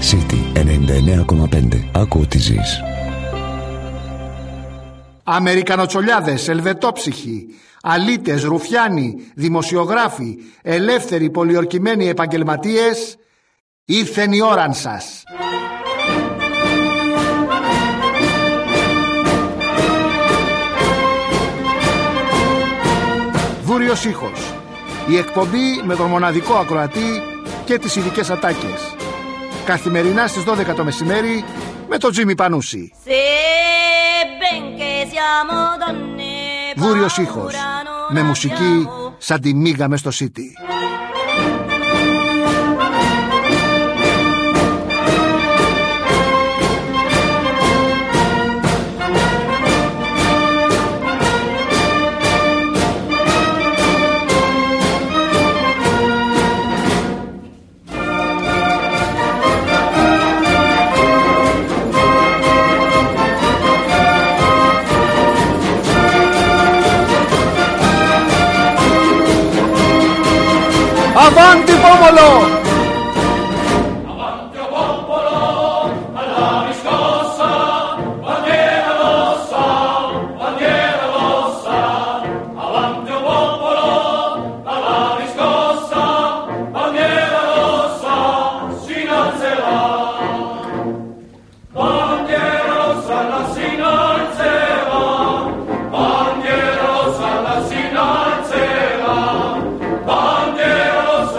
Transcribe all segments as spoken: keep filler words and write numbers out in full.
City ενενήντα εννέα κόμμα πέντε. Άκου ό,τι ζεις. Αμερικανοτσολιάδες, ελβετόψυχοι, αλήτες, ρουφιάνοι, δημοσιογράφοι, ελεύθεροι, πολιορκημένοι επαγγελματίες, ήρθεν η ώραν σας. Βούριος ήχος. Η εκπομπή με τον μοναδικό ακροατή και τις ειδικές ατάκες. Καθημερινά στις δώδεκα το μεσημέρι με τον Τζίμι Πανούση. Βούριος ήχος. Με μουσική σαν τη μίγα μες στο City. Avanti popolo! Avanti popolo, alla riscossa, bandiera rossa, bandiera rossa. Avanti popolo, alla riscossa, bandiera rossa, si innalzerà. Bandiera rossa, la si innalzerà. Bandiera rossa, la si innalzerà. Bandiera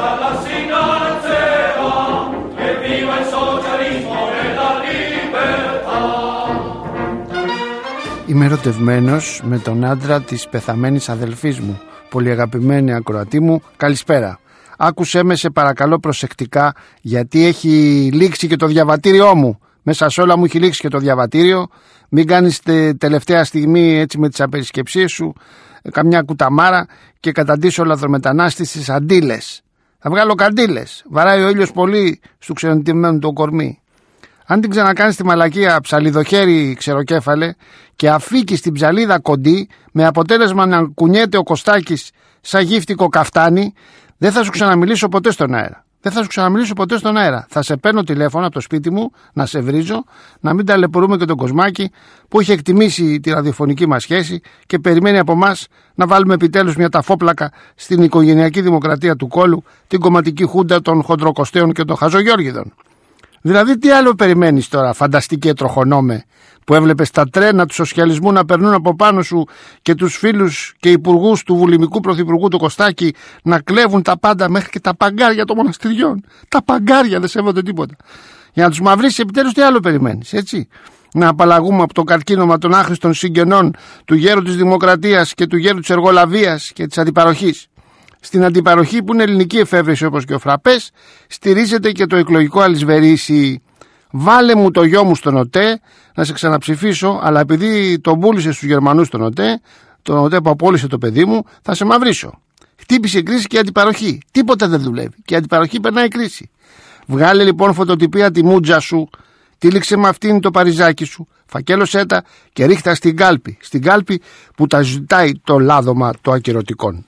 Είμαι ερωτευμένος με τον άντρα της πεθαμένης αδελφής μου. Πολύ αγαπημένη ακροατή μου, καλησπέρα. Άκουσέ με σε παρακαλώ προσεκτικά, γιατί έχει λήξει και το διαβατήριό μου. Μέσα σε όλα μου έχει λήξει και το διαβατήριο. Μην κάνεις τε, τελευταία στιγμή έτσι με τις απερισκεψίες σου καμιά κουταμάρα και καταντήσω λαθρομετανάστη στις αντίλες. Θα βγάλω καντήλες. Βαράει ο ήλιος πολύ στο ξενοτημένο το κορμί. Αν την ξανακάνεις τη μαλακία ψαλιδοχέρι ξεροκέφαλε και αφήκεις την ψαλίδα κοντή με αποτέλεσμα να κουνιέται ο Κωστάκης σαν γύφτικο καφτάνι, δεν θα σου ξαναμιλήσω ποτέ στον αέρα. Δεν θα σου ξαναμιλήσω ποτέ στον αέρα. Θα σε παίρνω τηλέφωνο από το σπίτι μου, να σε βρίζω, να μην ταλαιπωρούμε και τον Κοσμάκη που έχει εκτιμήσει τη ραδιοφωνική μας σχέση και περιμένει από εμάς να βάλουμε επιτέλους μια ταφόπλακα στην οικογενειακή δημοκρατία του κόλου, την κομματική χούντα των χοντροκοστέων και των χαζογιώργιδων. Δηλαδή τι άλλο περιμένεις τώρα, φανταστική τροχονόμε, που έβλεπες τα τρένα του σοσιαλισμού να περνούν από πάνω σου και τους φίλους και υπουργούς του βουλημικού πρωθυπουργού του Κωστάκη να κλέβουν τα πάντα μέχρι και τα παγκάρια των μοναστηριών. Τα παγκάρια δεν σέβονται τίποτα. Για να τους μαυρίσεις επιτέλους τι άλλο περιμένεις, έτσι. Να απαλλαγούμε από το καρκίνωμα των άχρηστων συγγενών του γέρου της Δημοκρατίας και του γέρου της Εργολαβίας και της Αντιπαροχής. Στην Αντιπαροχή, που είναι ελληνική εφεύρεση όπως και ο Φραπές, στηρίζεται και το εκλογικό αλυσβερίσι. Βάλε μου το γιο μου στον ΟΤΕ να σε ξαναψηφίσω, αλλά επειδή τον πούλησε στους Γερμανούς τον ΟΤΕ, τον ΟΤΕ που απόλυσε το παιδί μου, θα σε μαυρίσω. Χτύπησε η κρίση και η Αντιπαροχή. Τίποτα δεν δουλεύει. Και η Αντιπαροχή περνάει κρίση. Βγάλε λοιπόν φωτοτυπία τη μούτζα σου, τύλιξε με αυτήν το παριζάκι σου, φακέλωσέ τα και ρίχτα στην κάλπη. Στην κάλπη που τα ζητάει το λάδωμα των ακυρωτικών.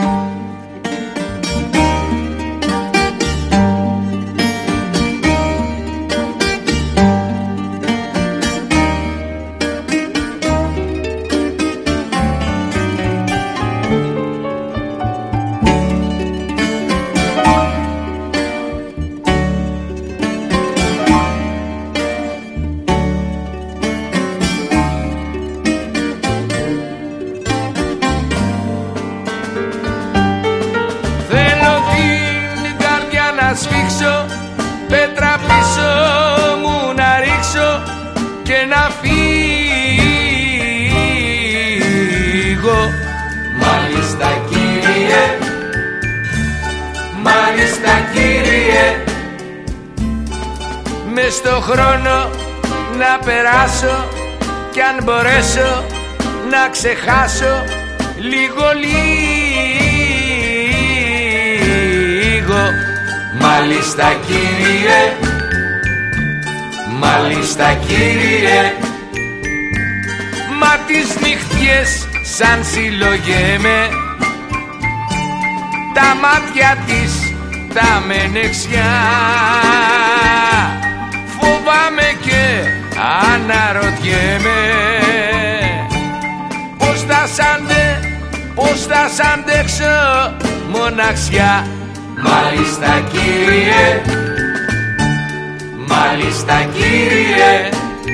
Σφίξω, πέτρα πίσω μου να ρίξω και να φύγω. Μάλιστα κύριε, μάλιστα κύριε, μες στο χρόνο να περάσω κι αν μπορέσω να ξεχάσω λίγο λίγο. Μάλιστα κύριε, μάλιστα κύριε, μα τις νυχτιές σαν συλλογέμαι, τα μάτια της τα μενεξιά αναρωτιέμαι πώς θα σ' αντε, πώς θα σ' αντέξω μοναξιά. Μάλιστα κύριε, μάλιστα κύριε.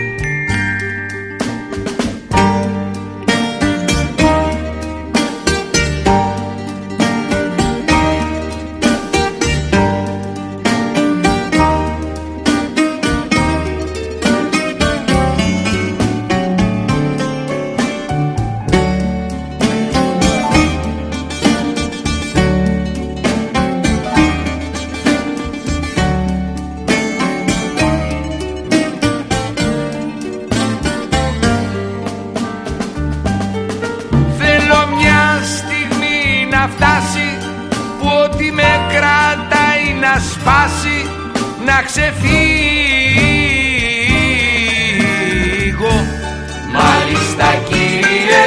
Σπάσει να ξεφύγω. Μάλιστα κύριε,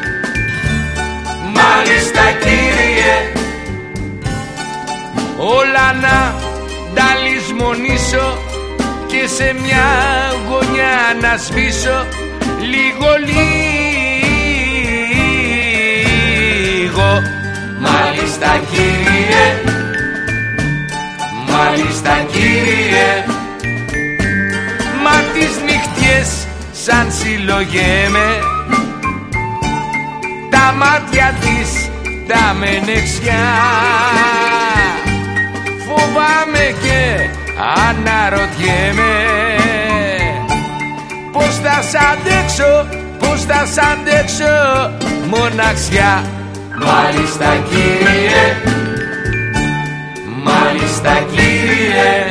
μάλιστα κύριε. Όλα να τα λησμονήσω και σε μια γωνιά να σβήσω λίγο λίγο. Μάλιστα κύριε, μάλιστα κύριε. Μα τις νύχτιες σαν συλλογέμαι, τα μάτια της τα μενεξιά. Φοβάμαι και αναρωτιέμαι πώς θα σ' αντέξω, πώς θα σ' αντέξω μοναξιά. Μάλιστα κύριε, μάλιστα κύριε.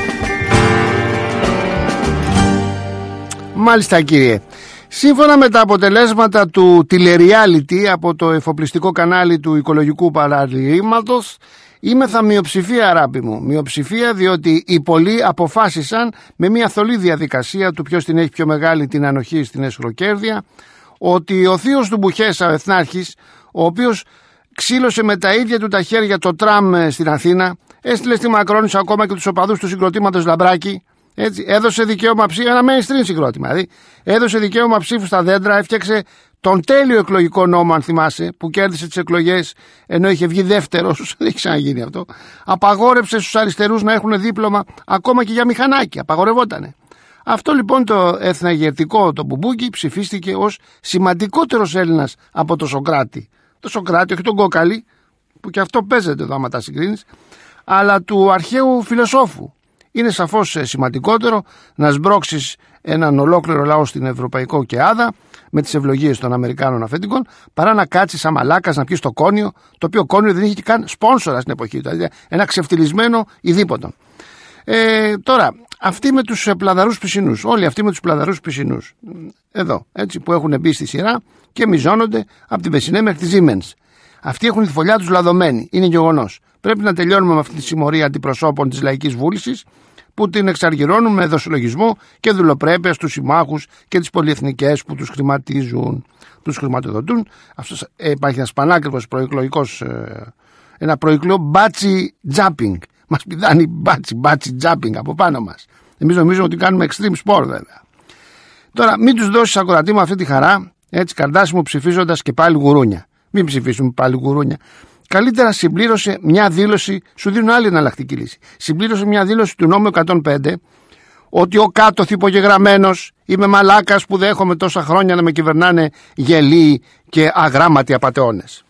Μάλιστα κύριε. Σύμφωνα με τα αποτελέσματα του τηλεριάλιτι από το εφοπλιστικό κανάλι του οικολογικού παραλήματος, είμαι θα μειοψηφία, αγάπη μου. Μειοψηφία διότι οι πολλοί αποφάσισαν με μια θολή διαδικασία του ποιος την έχει πιο μεγάλη την ανοχή στην εσχροκέρδεια, ότι ο θείος του Μπουχέσα, ο Εθνάρχης, ο οποίος ξύλωσε με τα ίδια του τα χέρια το τραμ στην Αθήνα, έστειλε στη Μακρόνισσα ακόμα και τους οπαδούς του συγκροτήματος Λαμπράκη, έτσι, έδωσε δικαίωμα ψήφου, ένα mainstream συγκρότημα, δηλαδή, έδωσε δικαίωμα ψήφου στα δέντρα, έφτιαξε τον τέλειο εκλογικό νόμο, αν θυμάσαι, που κέρδισε τις εκλογές ενώ είχε βγει δεύτερος, δεν έχει ξαναγίνει αυτό. Απαγόρεψε στους αριστερούς να έχουν δίπλωμα ακόμα και για μηχανάκι, απαγορευότανε. Αυτό λοιπόν το εθναγερτικό το μπουμπούκι ψηφίστηκε ως σημαντικότερος Έλληνας από το Σοκράτη. Το Σοκράτη, όχι τον Κόκαλη, που και αυτό παίζεται εδώ άμα τα συγκρίνεις, αλλά του αρχαίου φιλοσόφου. Είναι σαφώς σημαντικότερο να σμπρώξεις έναν ολόκληρο λαό στην ευρωπαϊκό κεάδα με τις ευλογίες των Αμερικάνων αφεντικών, παρά να κάτσεις σαν μαλάκας να πιεις το κόνιο, το οποίο κόνιο δεν είχε και καν σπόνσορα στην εποχή του, δηλαδή ένα ξεφτυλισμένο ειδήποτον. Ε, τώρα, αυτοί με τους πλαδαρούς πισινούς, όλοι αυτοί με τους πλαδαρούς πισινούς, εδώ, έτσι, που έχουν μπει στη σειρά και μιζώνονται από την Πεσσινέ μέχρι τη Siemens. Αυτοί έχουν τη φωλιά τους λαδωμένη, είναι γεγονός. Πρέπει να τελειώνουμε με αυτή τη συμμορία αντιπροσώπων της λαϊκής βούλησης, που την εξαργυρώνουν με δοσολογισμό και δουλοπρέπεια στους συμμάχους και τις πολυεθνικές που τους χρηματίζουν, τους χρηματοδοτούν. Αυτός, ε, υπάρχει ένας πανάκριβος προεκλογικός, ε, ένα προεκλογικό μπάτσι jumping. Μας πηδάνει μπάτσι, μπάτσι jumping από πάνω μας. Εμείς νομίζουμε ότι κάνουμε extreme sport, βέβαια. Τώρα, μην τους δώσεις ακροατή με αυτή τη χαρά, έτσι, καρδάσι μου, ψηφίζοντας και πάλι γουρούνια. Μην ψηφίσουμε πάλι γουρούνια. Καλύτερα συμπλήρωσε μια δήλωση, σου δίνουν άλλη εναλλακτική λύση. Συμπλήρωσε μια δήλωση του νόμου εκατόν πέντε, ότι ο κάτωθ υπογεγραμμένος είμαι μαλάκας που δέχομαι τόσα χρόνια να με κυβερνάνε γελοί και αγράμματοι απατεώνες.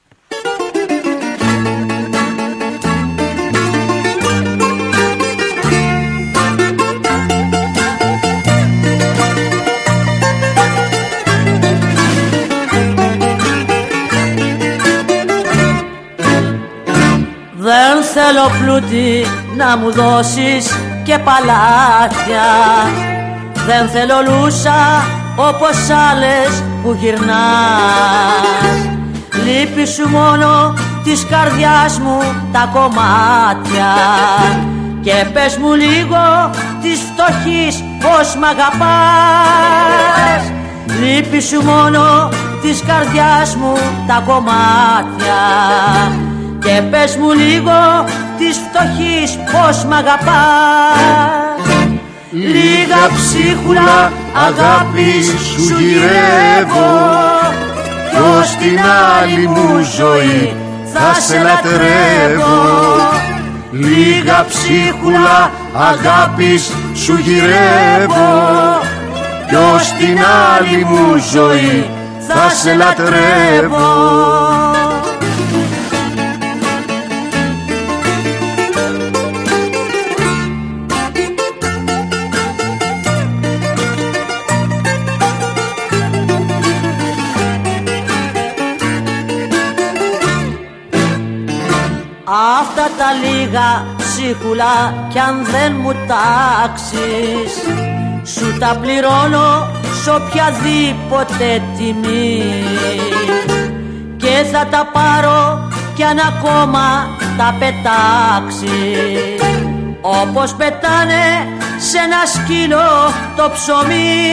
Δεν θέλω πλούτη να μου δώσεις και παλάτια, δεν θέλω λούσα όπως άλλες που γυρνάς. Λείπει σου μόνο της καρδιάς μου τα κομμάτια και πες μου λίγο της φτωχής πως μ' αγαπάς. Λείπει σου μόνο της καρδιάς μου τα κομμάτια και πες μου λίγο της φτωχής πως μ' αγαπάς. Λίγα Λίγα ψίχουλα αγάπη σου γυρεύω, κι ως την άλλη μου ζωή θα σε λατρεύω. Λίγα ψίχουλα αγάπης σου γυρεύω, κι ως την άλλη μου ζωή θα σε λατρεύω. Αυτά τα λίγα ψίχουλα κι αν δεν μου τάξεις, σου τα πληρώνω σ' οποιαδήποτε τιμή, και θα τα πάρω κι αν ακόμα τα πετάξεις, όπως πετάνε σε ένα σκύλο το ψωμί.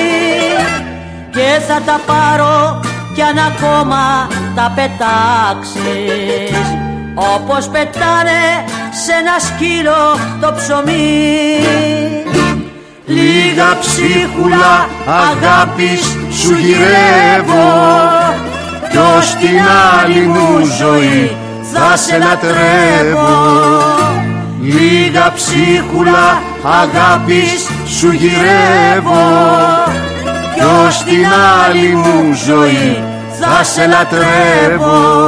Και θα τα πάρω κι αν ακόμα τα πετάξεις, όπως πετάνε σε ένα σκύλο το ψωμί. Λίγα ψίχουλα αγάπης σου γυρεύω, κι ως την άλλη μου ζωή θα σε λατρεύω. Λίγα ψίχουλα αγάπης σου γυρεύω, κι ως την άλλη μου ζωή θα σε λατρεύω.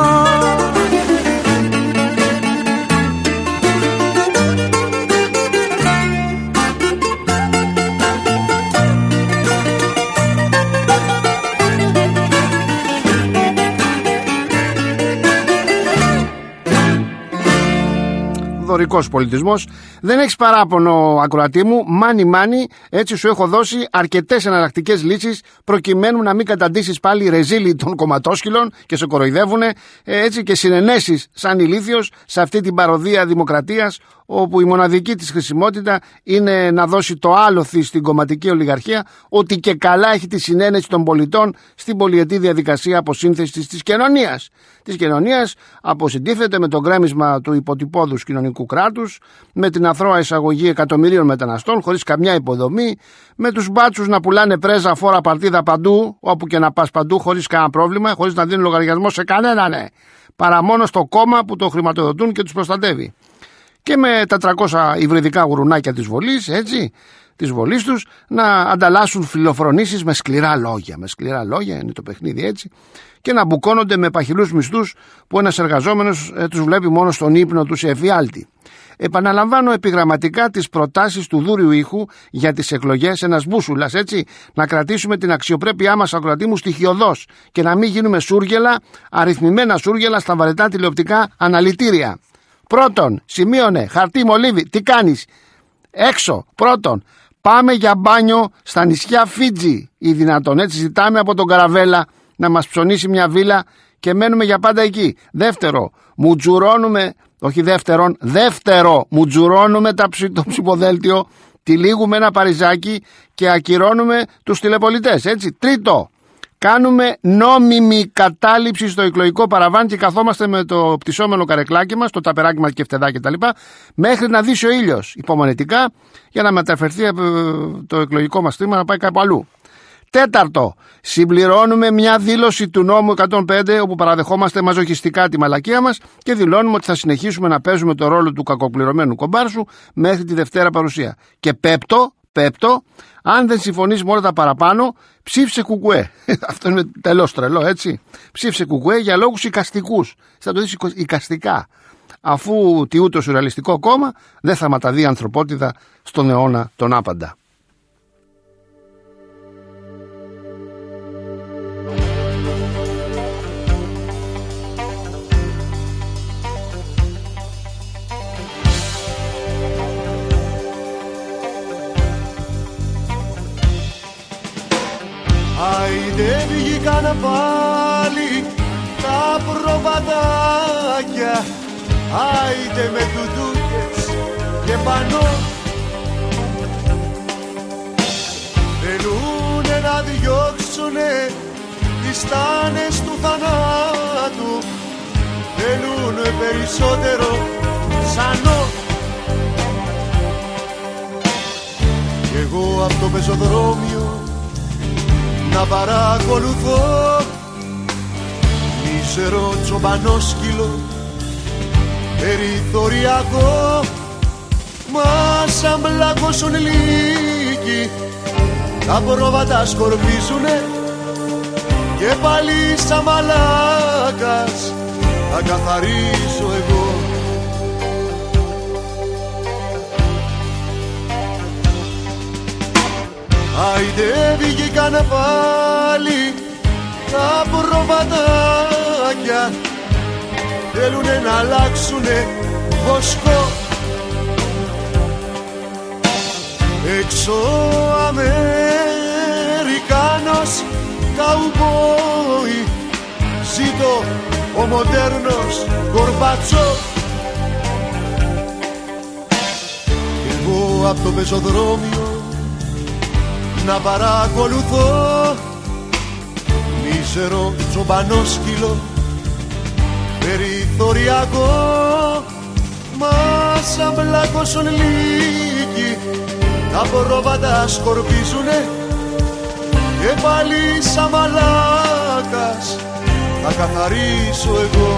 Δωρικός πολιτισμός. Δεν έχεις παράπονο, ακροατή μου. Μάνι μάνι, έτσι σου έχω δώσει αρκετές εναλλακτικές λύσεις προκειμένου να μην καταντήσεις πάλι ρεζίλι των κομματόσκυλων και σε κοροϊδεύουνε, έτσι, και συνενέσεις σαν ηλίθιος σε αυτή την παροδία δημοκρατίας, όπου η μοναδική της χρησιμότητα είναι να δώσει το άλοθη στην κομματική ολιγαρχία ότι και καλά έχει τη συνένεση των πολιτών στην πολυετή διαδικασία αποσύνθεσης της κοινωνίας. Της κοινωνίας αποσυντίθεται με το γκρέμισμα του υποτυπώδους κοινωνικού κράτους, με την αθρώα εισαγωγή εκατομμυρίων μεταναστών χωρίς καμιά υποδομή, με τους μπάτσους να πουλάνε πρέζα, φόρα, παρτίδα παντού, όπου και να πας παντού, χωρίς κανένα πρόβλημα, χωρίς να δίνουν λογαριασμό σε κανέναν, ναι, παρά μόνο στο κόμμα που το χρηματοδοτούν και τους προστατεύει. Και με τα τριακόσια υβριδικά γουρουνάκια της βολής, έτσι, της βολής τους, να ανταλλάσσουν φιλοφρονήσεις με σκληρά λόγια. Με σκληρά λόγια είναι το παιχνίδι, έτσι, και να μπουκώνονται με παχυλούς μισθούς που ένας εργαζόμενος ε, τους βλέπει μόνο στον ύπνο του σε εφιάλτη. Επαναλαμβάνω επιγραμματικά τις προτάσεις του Δούριου Ήχου για τις εκλογές, ένας μπούσουλας, έτσι, να κρατήσουμε την αξιοπρέπειά μας, ακροατή μου, στοιχειωδώς και να μην γίνουμε σούργελα, αριθμημένα σούργελα στα βαρετά τηλεοπτικά αναλυτήρια. Πρώτον, σημείωνε, χαρτί μολύβι, τι κάνεις? Έξω. Πρώτον, πάμε για μπάνιο στα νησιά Φίτζι ή δυνατόν, έτσι, ζητάμε από τον Καραβέλα να μας ψωνίσει μια βίλα και μένουμε για πάντα εκεί. Δεύτερο, μουτζουρώνουμε, όχι δεύτερον, δεύτερο, μουτζουρώνουμε τα ψη, το ψηφοδέλτιο, τυλίγουμε ένα παριζάκι και ακυρώνουμε τους τηλεπολιτές, έτσι. Τρίτο, κάνουμε νόμιμη κατάληψη στο εκλογικό παραβάν και καθόμαστε με το πτυσσόμενο καρεκλάκι μας, το ταπεράκι μας και φτεδά και τα λοιπά, μέχρι να δύσει ο ήλιος υπομονετικά για να μεταφερθεί το εκλογικό μας τμήμα να πάει κάπου αλλού. Τέταρτο, συμπληρώνουμε μια δήλωση του νόμου εκατόν πέντε όπου παραδεχόμαστε μαζοχιστικά τη μαλακία μας και δηλώνουμε ότι θα συνεχίσουμε να παίζουμε το ρόλο του κακοπληρωμένου κομπάρσου μέχρι τη Δευτέρα παρουσία. Και πέπτο, πέπτο, αν δεν συμφωνείς με όλα τα παραπάνω, ψήφισε κουκουέ. Αυτό είναι τελώς τρελό, έτσι. Ψήφισε κουκουέ για λόγους οικαστικούς. Θα το δεις οικαστικά. Αφού τι ούτω σουρεαλιστικό κόμμα δεν θα ματαδεί η ανθρωπότητα στον αιώνα τον άπαντα. Άιντε βγήκαν πάλι τα προβατάκια, άιντε με τουντούκες και πανώ. Θέλουνε να διώξουνε τις τάνες του θανάτου, θέλουνε περισσότερο σανό. Και εγώ από το πεζοδρόμιο να παρακολουθώ μίσερο τσομπανόσκυλο περιθωριακό. Μα σαν μπλακώσουν λύκοι τα πρόβατα σκορπίζουνε και πάλι σαν μαλάκας θα καθαρίσω εγώ. Άιντε βγήκαν πάλι τα προβατάκια, θέλουνε να αλλάξουνε βοσκό. Έξω Αμερικάνος καουμπόι, ζήτω ο μοντέρνος Γκορμπατσόφ. Εγώ απ' το πεζοδρόμιο να παρακολουθώ μίσερο τσομπανόσκυλο περιθωριακό. Μα σαν μπλακώσουν λύκοι τα πρόβατα σκορπίζουνε και πάλι σαν μαλάκας θα καθαρίσω εγώ.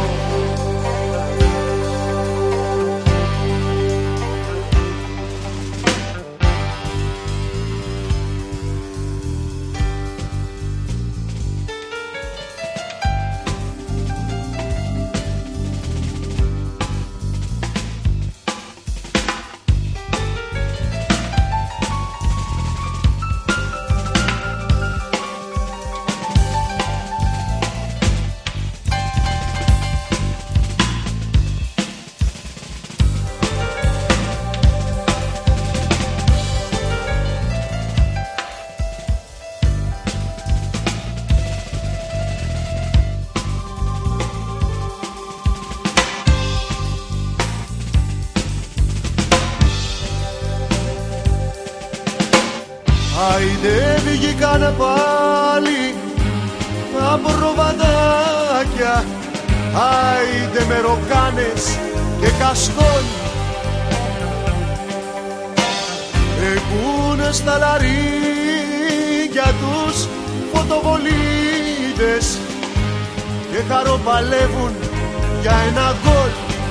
Άιντε βγήκαν πάλι τα προβατάκια, άιντε με ροκάνες και καστόνι. Έχουνε στα λαρίκια τους φωτοβολίδες και χαροπαλεύουν για ένα γκολ.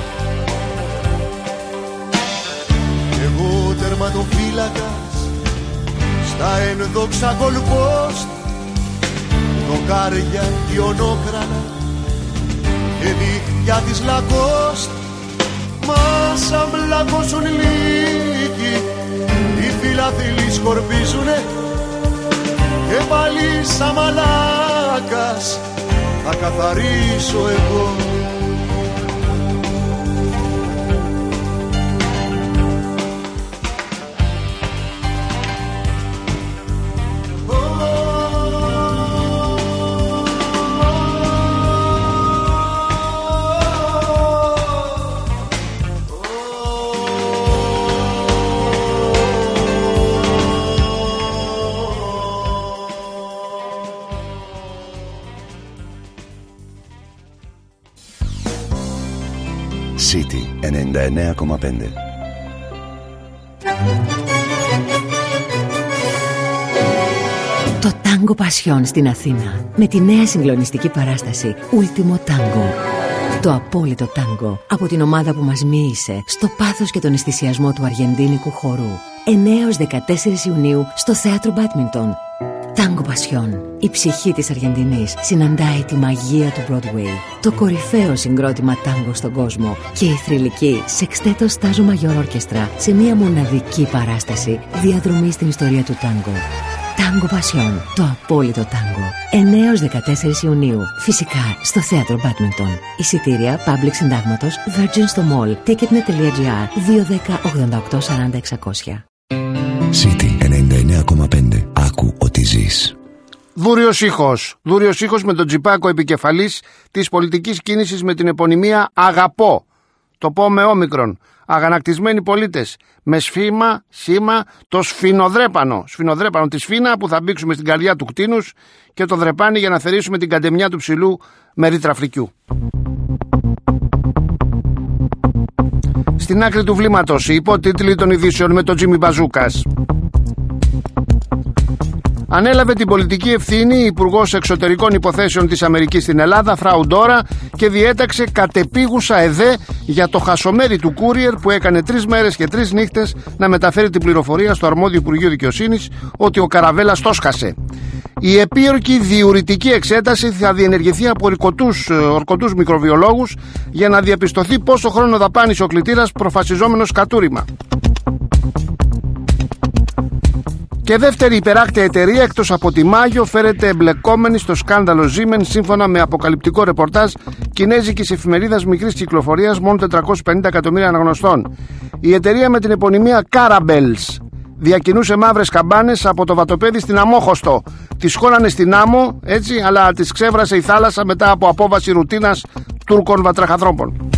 Εγώ τερματοφύλακας στα ενδόξα γκολπόστ, δοκάρια ιονόκρανα και δίχτυα της Λακόστ. Μα σαν μπλακώσουν λύκοι οι φιλαθλοί σκορπίζουνε και πάλι σαν μαλάκας θα καθαρίσω εγώ. City ενενήντα εννέα κόμμα πέντε. Το Τάγκο Πασιόν στην Αθήνα με τη νέα συγκλονιστική παράσταση Ultimo Tango. Το απόλυτο τάγκο από την ομάδα που μας μοίησε στο πάθος και τον αισθησιασμό του αργεντίνικου χορού. εννέα έως δεκατέσσερις Ιουνίου στο θέατρο Μπάντμιντον. Τάγκο Πασιόν. Η ψυχή της Αργεντινής συναντάει τη μαγεία του Broadway. Το κορυφαίο συγκρότημα τάγκο στον κόσμο και η θρυλική Σεξτέτο Στάζο Μαγιόρ Ορκεστρά σε μια μοναδική παράσταση διαδρομή στην ιστορία του τάγκο. Τάγκο Πασιόν. Το απόλυτο τάγκο. εννέα έως δεκατέσσερις Ιουνίου. Φυσικά στο θέατρο Μπάντμιντον. Εισιτήρια Public Συντάγματος Virgin στο Mall. Ticketnet.gr δύο δέκα ογδόντα οκτώ σαράντα εξακόσια. City ενενήντα εννέα κόμμα πέντε. Άκου ότι ζεις. Δούριος ήχος. Δούριος ήχος με τον Τζιπάκο επικεφαλής της πολιτικής κίνησης με την επωνυμία Αγαπώ. Το πω με όμικρον. Αγανακτισμένοι πολίτες. Με σφήμα, σήμα, το σφινοδρέπανο. Σφινοδρέπανο τη σφίνα που θα μπήξουμε στην καρδιά του κτίνους και το δρεπάνι για να θερήσουμε την καντεμιά του ψηλού με ρήτρα φρικιού. Στην άκρη του βλήματος οι υπότιτλοι των ειδήσεων με τον Τζίμι Μπαζούκας. Ανέλαβε την πολιτική ευθύνη η Υπουργός Εξωτερικών Υποθέσεων της Αμερικής στην Ελλάδα, Φράου Ντόρα, και διέταξε κατεπίγουσα ΕΔΕ για το χασομέρι του Courier που έκανε τρεις μέρες και τρεις νύχτες να μεταφέρει την πληροφορία στο αρμόδιο Υπουργείο Δικαιοσύνης ότι ο Καραβέλας το σκάσε. Η επίορκη διουρητική εξέταση θα διενεργηθεί από ορκωτούς, ορκωτούς μικροβιολόγους για να διαπιστωθεί πόσο χρόνο δαπάνησε ο κλητήρας προφασιζόμενος κατούριμα. Και δεύτερη υπεράκτια εταιρεία εκτός από τη Μάγιο φέρεται εμπλεκόμενη στο σκάνδαλο Siemens, σύμφωνα με αποκαλυπτικό ρεπορτάζ κινέζικης εφημερίδας μικρής κυκλοφορίας μόνο τετρακόσια πενήντα εκατομμύρια αναγνωστών. Η εταιρεία με την επωνυμία Carabels διακινούσε μαύρες καμπάνες από το Βατοπέδι στην Αμόχωστο. Τις χώνανε στην άμμο, έτσι, αλλά τις ξέβρασε η θάλασσα μετά από απόβαση ρουτίνας Τούρκων βατραχανθρώπων.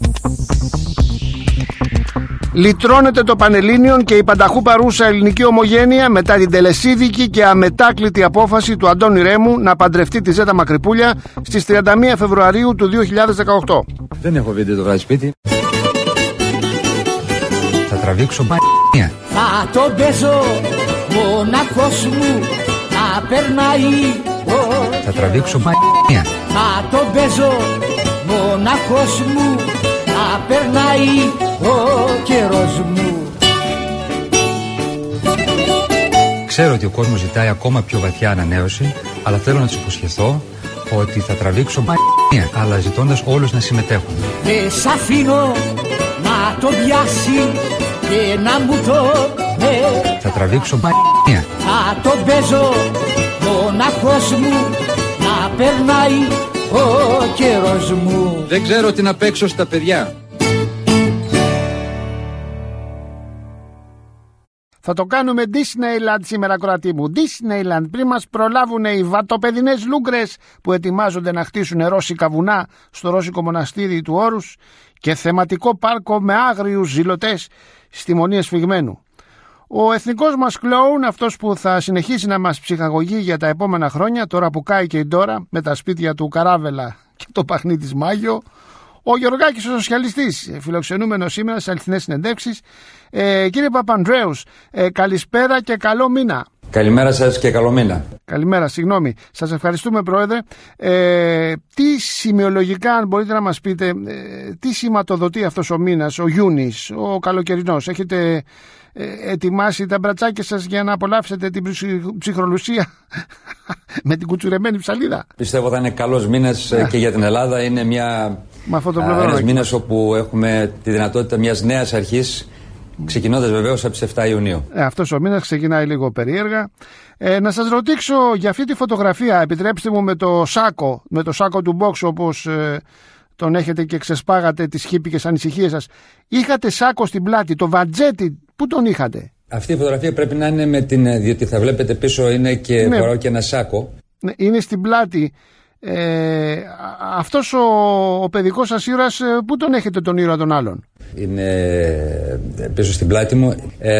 Λυτρώνεται το Πανελλήνιον και η πανταχού παρούσα ελληνική ομογένεια μετά την τελεσίδικη και αμετάκλητη απόφαση του Αντώνη Ρέμου να παντρευτεί τη Ζέτα Μακρυπούλια στις τριάντα μία Φεβρουαρίου του δύο χιλιάδες δεκαοκτώ. Δεν έχω βίντεο το βράδυ σπίτι. Θα τραβήξω μπα***ια. Θα τον παίζω μοναχός μου να περνάει. Θα τραβήξω μπα***ια. Θα τον παίζω μοναχός μου να περνάει ο καιρός μου. Ξέρω ότι ο κόσμος ζητάει ακόμα πιο βαθιά ανανέωση, αλλά θέλω να τους υποσχεθώ ότι θα τραβήξω μπα***ια, αλλά ζητώντας όλους να συμμετέχουν. Δεν σ' αφήνω να το πιάσει και να μου το ναι. Θα τραβήξω μπα***ια. Θα το παίζω μοναχός μου να περνάει ο καιρός μου. Δεν ξέρω τι να παίξω στα παιδιά. Θα το κάνουμε Disneyland σήμερα, κορατή μου. Disneyland, πριν μας προλάβουν οι βατοπεδινές λούγκρες που ετοιμάζονται να χτίσουν ρώσικα βουνά στο ρώσικο μοναστήρι του Όρους και θεματικό πάρκο με άγριους ζηλωτές στη Μονή Εσφυγμένου. Ο εθνικός μας κλόουν, αυτός που θα συνεχίσει να μας ψυχαγωγεί για τα επόμενα χρόνια, τώρα που κάει και η Ντόρα με τα σπίτια του Καράβελα και το παχνί της Μάγιο, ο Γεωργάκης ο Σοσιαλιστής, φιλοξενούμενος σήμερα στις αληθινές συνεντεύξεις. Ε, κύριε Παπανδρέους, ε, καλησπέρα και καλό μήνα. Καλημέρα σας και καλό μήνα. Καλημέρα, συγγνώμη. Σας ευχαριστούμε, Πρόεδρε. Ε, τι σημειολογικά, αν μπορείτε να μας πείτε, ε, τι σηματοδοτεί αυτός ο μήνας, ο Ιούνις, ο καλοκαιρινός? Έχετε ε, ετοιμάσει τα μπρατσάκια σας για να απολαύσετε την ψυχρολουσία με την κουτσουρεμένη ψαλίδα? Πιστεύω θα είναι καλός μήνας και για την Ελλάδα. Είναι μια, α, ένας μήνας όπου έχουμε τη δυνατότητα μιας νέας αρχής, ξεκινώντας βεβαίως από τις εφτά Ιουνίου. Ε, αυτός ο μήνας ξεκινάει λίγο περίεργα. Ε, να σας ρωτήσω για αυτή τη φωτογραφία, επιτρέψτε μου, με το σάκο, με το σάκο του box, όπως ε, τον έχετε και ξεσπάγατε τις χύπικες ανησυχίες σας. Είχατε σάκο στην πλάτη, το βατζέτι, πού τον είχατε? Αυτή η φωτογραφία πρέπει να είναι με την, διότι θα βλέπετε πίσω είναι και ναι, φοράω και ένα σάκο. Ναι, είναι στην πλάτη. Ε, αυτός ο, ο παιδικός σας ήρωας, πού τον έχετε τον ήρωα των άλλων? Είναι πίσω στην πλάτη μου.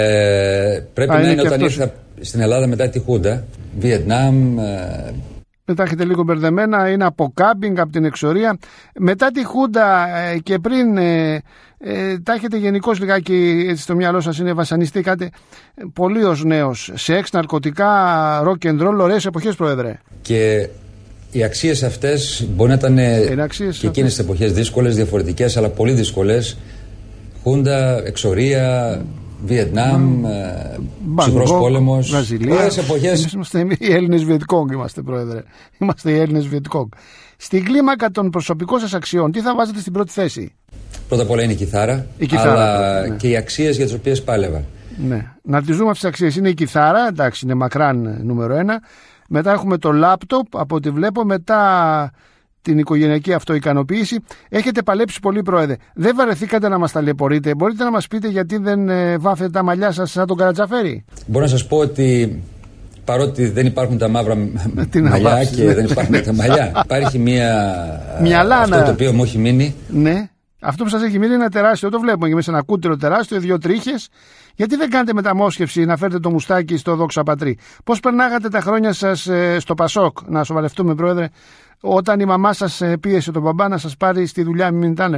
Ε, πρέπει Α, να είναι, είναι όταν αυτός... ήρθα στην Ελλάδα μετά τη Χούντα, Βιετνάμ. Ε... Μετά έχετε λίγο μπερδεμένα, είναι από κάμπινγκ, από την εξορία. Μετά τη Χούντα ε, και πριν ε, ε, τα έχετε γενικώς λιγάκι έτσι στο μυαλό σας, είναι βασανιστήκατε πολύ ως νέος. Σεξ, ναρκωτικά, rock and roll, ωραίες εποχές, Πρόεδρε. Και οι αξίες αυτές μπορεί να ήταν και εκείνες τις εποχές δύσκολες, διαφορετικές, αλλά πολύ δύσκολες. Χούντα, εξορία, Βιετνάμ, ψυχρός πόλεμος, πολλές εποχές. Είμαστε οι Έλληνες Βιετκόγκ, είμαστε, Πρόεδρε. Είμαστε οι Έλληνες Βιετκόγκ. Στην κλίμακα των προσωπικών σας αξιών, τι θα βάζετε στην πρώτη θέση? Πρώτα απ' όλα είναι η κιθάρα, η κιθάρα αλλά ναι, και οι αξίες για τις οποίες πάλευα. Ναι. Να τις δούμε αυτές τις αξίες. Είναι η κιθάρα, εντάξει, είναι μακράν νούμερο ένα. Μετά έχουμε το λάπτοπ, από ό,τι βλέπω, μετά την οικογενειακή αυτοικανοποίηση. Έχετε παλέψει πολύ, Πρόεδρε. Δεν βαρεθήκατε να μας ταλαιπωρείτε? Μπορείτε να μας πείτε γιατί δεν ε, βάφετε τα μαλλιά σας σαν τον Καρατζαφέρη? Μπορώ να σας πω ότι παρότι δεν υπάρχουν τα μαύρα μαλλιά βάψεις, και ναι, δεν υπάρχουν τα μαλλιά, υπάρχει μια, μια λάνα. Αυτό το οποίο μου έχει μείνει. Ναι. Αυτό που σας έχει μείνει είναι ένα τεράστιο, το βλέπουμε και μέσα ένα κούτελο τεράστιο, δύο τρίχες. Γιατί δεν κάνετε μεταμόσχευση να φέρετε το μουστάκι στο Δόξα Πατρί? Πώς περνάγατε τα χρόνια σας ε, στο Πασόκ, να σοβαρευτούμε, Πρόεδρε, όταν η μαμά σας ε, πίεσε τον μπαμπά να σας πάρει στη δουλειά, μην μείνετε άνεργος?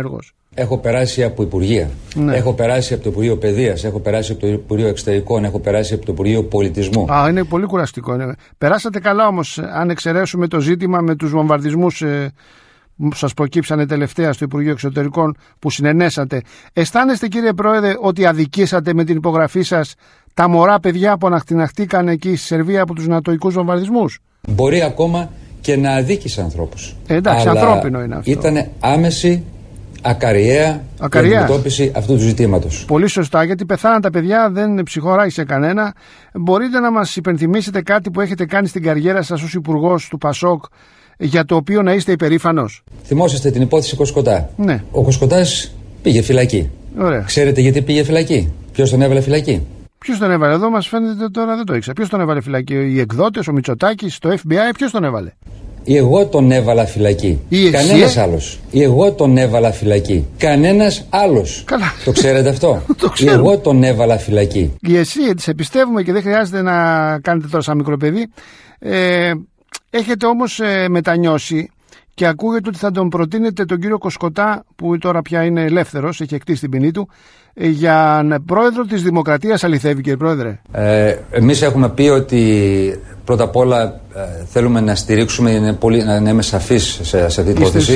Έχω περάσει από Υπουργεία. Ναι. Έχω περάσει από το Υπουργείο Παιδείας. Έχω περάσει από το Υπουργείο Εξωτερικών. Έχω περάσει από το Υπουργείο Πολιτισμού. Α, είναι πολύ κουραστικό. Ναι. Περάσατε καλά όμως, αν εξαιρέσουμε το ζήτημα με τους βομβαρδισμούς ε, που σας προκύψανε τελευταία στο Υπουργείο Εξωτερικών που συνενέσατε. Αισθάνεστε, κύριε Πρόεδρε, ότι αδικήσατε με την υπογραφή σας τα μωρά παιδιά που ανακτηναχτήκαν εκεί στη Σερβία από τους νατοικούς βομβαρδισμούς? Μπορεί ακόμα και να αδίκησε ανθρώπους. Ε, εντάξει, αλλά ανθρώπινο είναι αυτό. Ήταν άμεση, ακαριαία η αντιμετώπιση αυτού του ζητήματος. Πολύ σωστά, γιατί πεθάναν τα παιδιά, δεν ψυχοράει σε κανένα. Μπορείτε να μας υπενθυμίσετε κάτι που έχετε κάνει στην καριέρα σας ως υπουργός του Πασόκ, για το οποίο να είστε υπερήφανος? Θυμόσαστε την υπόθεση Κοσκοτά? Ναι. Ο Κοσκοτάς πήγε φυλακή. Ωραία. Ξέρετε γιατί πήγε φυλακή? Ποιος τον έβαλε φυλακή? Ποιος τον έβαλε? Εδώ μας φαίνεται τώρα, δεν το ήξερα. Ποιος τον έβαλε φυλακή? Οι εκδότες, ο Μητσοτάκης, το Εφ Μπι Άι, ποιος τον έβαλε? Ή εγώ τον έβαλα φυλακή. Κανένας άλλος. Ή εγώ τον έβαλα φυλακή. Κανένας άλλος. Καλά. Το ξέρετε αυτό? Ή εγώ τον έβαλα φυλακή. Ή εσύ, σε πιστεύουμε και δεν χρειάζεται να κάνετε τώρα σαν μικρό παιδί. Ε, έχετε όμως ε, μετανιώσει και ακούγεται ότι θα τον προτείνετε τον κύριο Κοσκοτά, που τώρα πια είναι ελεύθερος, έχει εκτίσει την ποινή του, ε, για πρόεδρο της Δημοκρατίας. Αληθεύει, κύριε Πρόεδρε? Ε, εμείς έχουμε πει ότι πρώτα απ' όλα ε, θέλουμε να στηρίξουμε, είναι πολύ, να είμαι σαφής σε, σε αυτή την υπόθεση.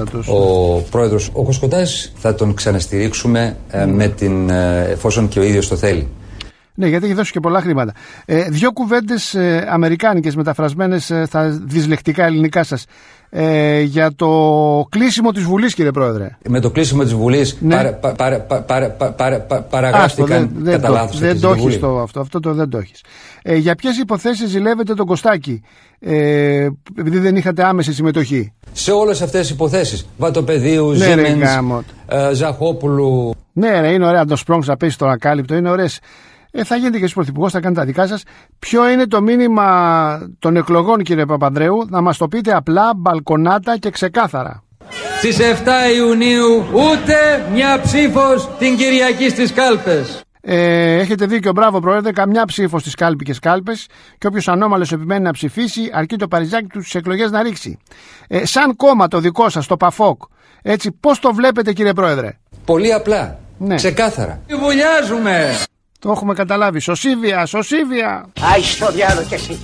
Ο πρόεδρος, ο Κοσκοτάς, θα τον ξαναστηρίξουμε ε, mm. με την, ε, εφόσον και ο ίδιος το θέλει. Ναι, γιατί έχει δώσει και πολλά χρήματα. Ε, δύο κουβέντες ε, αμερικάνικες μεταφρασμένες ε, στα δυσλεκτικά ελληνικά σας. Ε, για το κλείσιμο της Βουλής, κύριε Πρόεδρε. Με το κλείσιμο της Βουλής ναι. παρα, παρα, παρα, παρα, παρα, παραγράφτηκαν δεν, κατά λάθος. Δεν το έχεις το, αυτό, αυτό το δεν το έχεις. Ε, για ποιες υποθέσεις ζηλεύετε τον Κωστάκη, ε, επειδή δεν είχατε άμεση συμμετοχή? Σε όλες αυτές τις υποθέσεις. Βατοπεδίου, ναι, Ζήμενς, ε, Ζαχόπουλου. Ναι, ρε, είναι ωραία να το σπρώξεις να πέσει τον ακάλυπτο, είναι ωραίες. Ε, θα γίνετε και εσείς πρωθυπουργός, θα κάνετε τα δικά σας. Ποιο είναι το μήνυμα των εκλογών, κύριε Παπανδρέου? Να μας το πείτε απλά, μπαλκονάτα και ξεκάθαρα. Στις εφτά Ιουνίου ούτε μια ψήφος την Κυριακή στις κάλπες. Ε, έχετε δίκιο, μπράβο Πρόεδρε, καμιά ψήφο στις κάλπη και σκάλπες. Και όποιος ανώμαλος επιμένει να ψηφίσει, αρκεί το παριζάκι του στις εκλογές να ρίξει. Ε, σαν κόμμα το δικό σας, το Παφόκ, έτσι, πώς το βλέπετε, κύριε Πρόεδρε? Πολύ απλά, ναι. Ξεκάθαρα. Βουλιάζουμε. Το έχουμε καταλάβει. Σωσίβια, σωσίβια. Άι στο διάλο κι εσύ.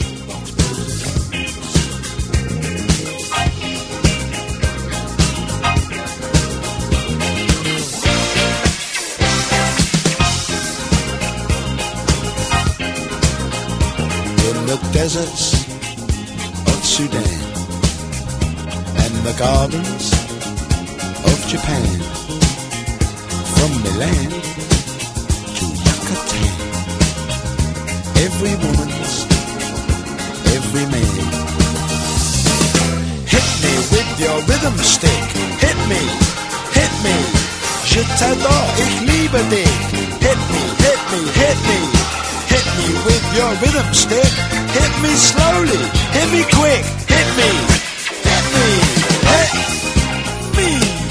In the deserts of Sudan and the gardens of Japan, from Milan to Yucatan, every woman's, every man. Hit me with your rhythm stick, hit me, hit me, je t'adore, ich liebe dich. Hit me, hit me, hit me, hit me with your rhythm stick, hit me slowly, hit me quick, hit me, hit me, hit me.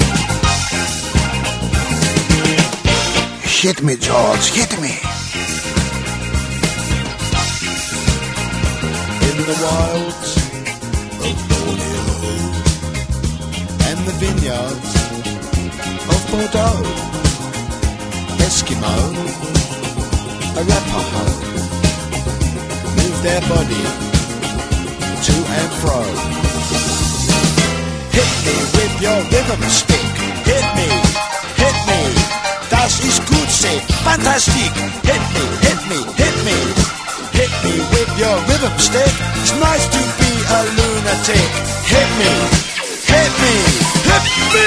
Hit me, George, hit me. In the wilds of Borneo and the vineyards of Bordeaux, Eskimo, Arapaho, move their body to and fro. Hit me with your rhythm stick, hit me, hit me. Das ist gut, say, fantastic. Hit me, hit me, hit me. Hit me with your rhythm stick. It's nice to be a lunatic. Hit me, hit me, hit me.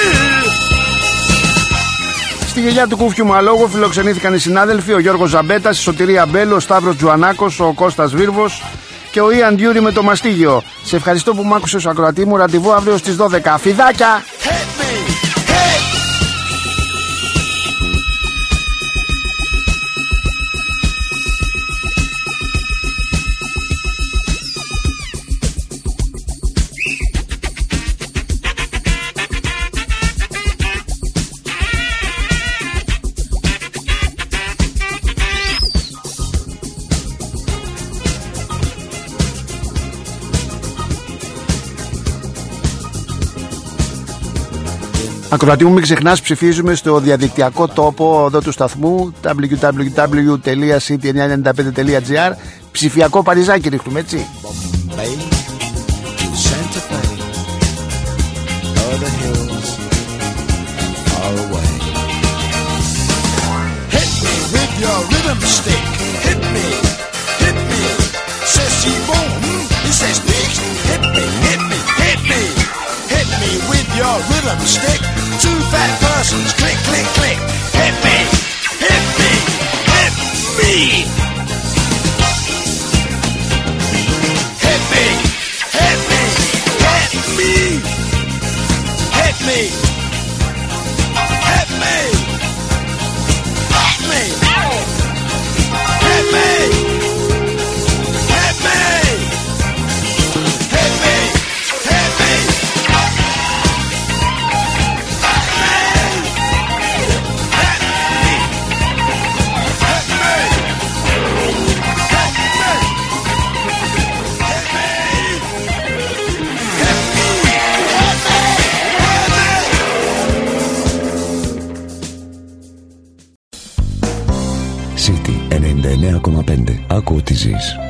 Στη γελιά του Κούφιου Μαλόγου φιλοξενήθηκαν οι συνάδελφοι, ο Γιώργος Ζαμπέτας, η Σωτηρία Μπέλο, ο Σταύρος Τζουανάκος, ο Κώστας Βίρβος και ο Ιαν Διούρι με το μαστίγιο. Σε ευχαριστώ που μ' άκουσες, ακροατή μου. Ραντεβού αύριο στις δώδεκα. Φιδάκια! Ακροατή μου, μην ξεχνάς, ψηφίζουμε στο διαδικτυακό τόπο εδώ του σταθμού double-u double-u double-u τελεία city εννιακόσια ενενήντα πέντε τελεία gr. Ψηφιακό Παριζάκι ρίχνουμε, έτσι. Your rhythm stick, hit me, hit me. Says she won't, he says nicht. Hit me, hit me, hit me, hit me with your rhythm stick. Two fat persons, click, click, click. Hit me, hit me, hit me. Hit me, hit me, hit me. Hit me, hit me. Hit me. Hit me! Hit me! Hit me! Hit me! City ενενήντα εννέα κόμμα πέντε. Άκου τι ζεις.